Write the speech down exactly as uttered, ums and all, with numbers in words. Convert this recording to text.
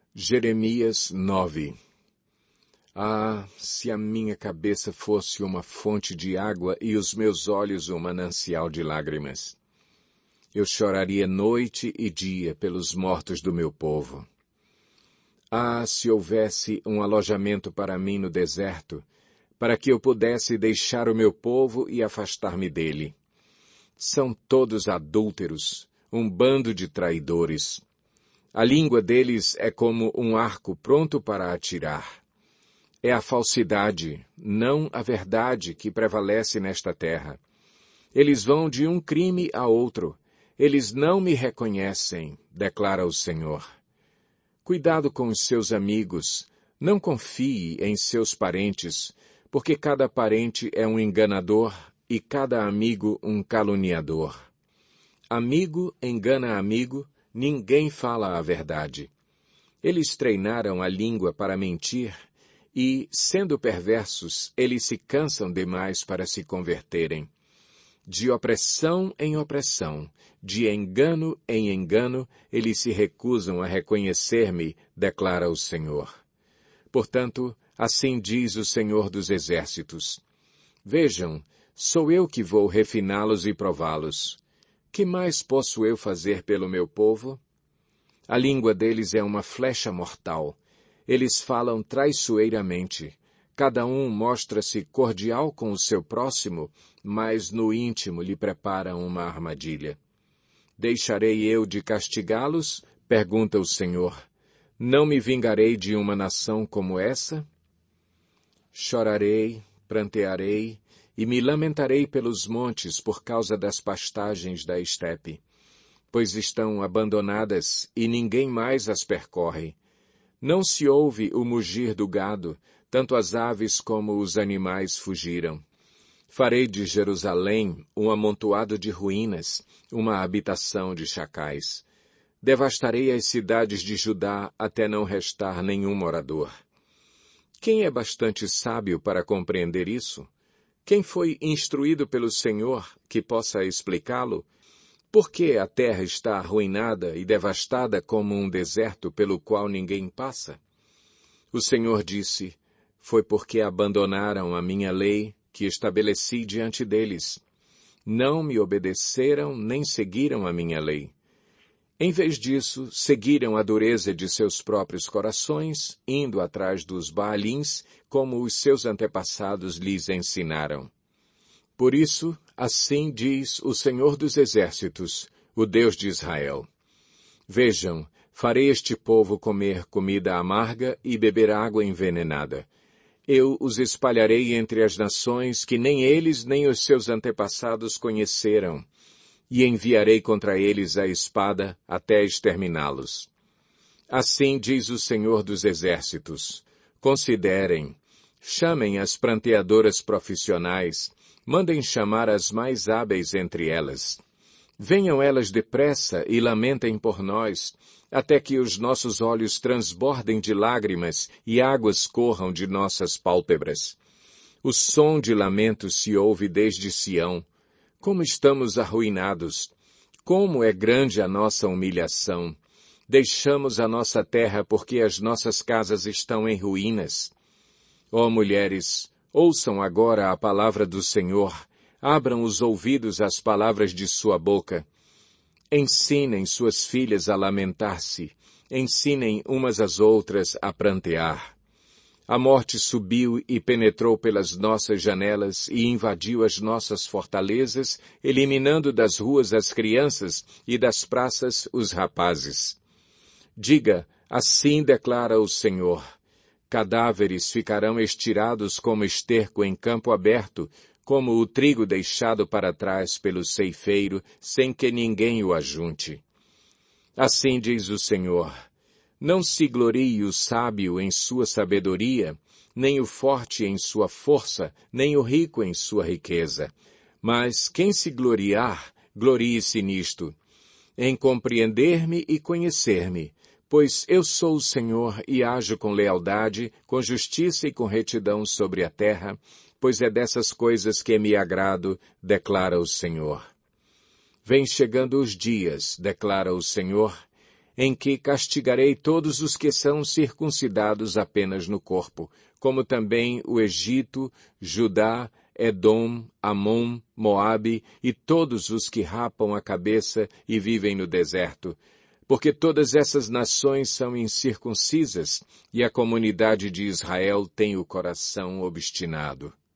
Jeremias nove. Ah, se a minha cabeça fosse uma fonte de água e os meus olhos um manancial de lágrimas! Eu choraria noite e dia pelos mortos do meu povo. Ah, se houvesse um alojamento para mim no deserto, para que eu pudesse deixar o meu povo e afastar-me dele. São todos adúlteros, um bando de traidores. A língua deles é como um arco pronto para atirar. É a falsidade, não a verdade, que prevalece nesta terra. Eles vão de um crime a outro. Eles não me reconhecem, declara o Senhor. Cuidado com os seus amigos. Não confie em seus parentes, porque cada parente é um enganador e cada amigo um caluniador. Amigo engana amigo, ninguém fala a verdade. Eles treinaram a língua para mentir e, sendo perversos, eles se cansam demais para se converterem. De opressão em opressão, de engano em engano, eles se recusam a reconhecer-me, declara o Senhor. Portanto, assim diz o Senhor dos Exércitos. Vejam, sou eu que vou refiná-los e prová-los. Que mais posso eu fazer pelo meu povo? A língua deles é uma flecha mortal. Eles falam traiçoeiramente. Cada um mostra-se cordial com o seu próximo, mas no íntimo lhe preparam uma armadilha. Deixarei eu de castigá-los? Pergunta o Senhor. Não me vingarei de uma nação como essa? Chorarei, prantearei, e me lamentarei pelos montes por causa das pastagens da estepe, pois estão abandonadas e ninguém mais as percorre. Não se ouve o mugir do gado, tanto as aves como os animais fugiram. Farei de Jerusalém um amontoado de ruínas, uma habitação de chacais. Devastarei as cidades de Judá até não restar nenhum morador. Quem é bastante sábio para compreender isso? Quem foi instruído pelo Senhor que possa explicá-lo? Por que a terra está arruinada e devastada como um deserto pelo qual ninguém passa? O Senhor disse, foi porque abandonaram a minha lei que estabeleci diante deles. Não me obedeceram nem seguiram a minha lei. Em vez disso, seguiram a dureza de seus próprios corações, indo atrás dos Baalins, como os seus antepassados lhes ensinaram. Por isso, assim diz o Senhor dos Exércitos, o Deus de Israel. Vejam, farei este povo comer comida amarga e beber água envenenada. Eu os espalharei entre as nações que nem eles nem os seus antepassados conheceram, e enviarei contra eles a espada até exterminá-los. Assim diz o Senhor dos Exércitos. Considerem, chamem as pranteadoras profissionais, mandem chamar as mais hábeis entre elas. Venham elas depressa e lamentem por nós, até que os nossos olhos transbordem de lágrimas e águas corram de nossas pálpebras. O som de lamento se ouve desde Sião. Como estamos arruinados! Como é grande a nossa humilhação! Deixamos a nossa terra porque as nossas casas estão em ruínas. Ó mulheres, ouçam agora a palavra do Senhor, abram os ouvidos às palavras de sua boca. Ensinem suas filhas a lamentar-se, ensinem umas às outras a prantear. A morte subiu e penetrou pelas nossas janelas e invadiu as nossas fortalezas, eliminando das ruas as crianças e das praças os rapazes. Diga, assim declara o Senhor, cadáveres ficarão estirados como esterco em campo aberto, como o trigo deixado para trás pelo ceifeiro, sem que ninguém o ajunte. Assim diz o Senhor, não se glorie o sábio em sua sabedoria, nem o forte em sua força, nem o rico em sua riqueza. Mas quem se gloriar, glorie-se nisto, em compreender-me e conhecer-me, pois eu sou o Senhor e ajo com lealdade, com justiça e com retidão sobre a terra, pois é dessas coisas que me agrado, declara o Senhor. Vem chegando os dias, declara o Senhor, em que castigarei todos os que são circuncidados apenas no corpo, como também o Egito, Judá, Edom, Amon, Moabe e todos os que rapam a cabeça e vivem no deserto, porque todas essas nações são incircuncisas e a comunidade de Israel tem o coração obstinado.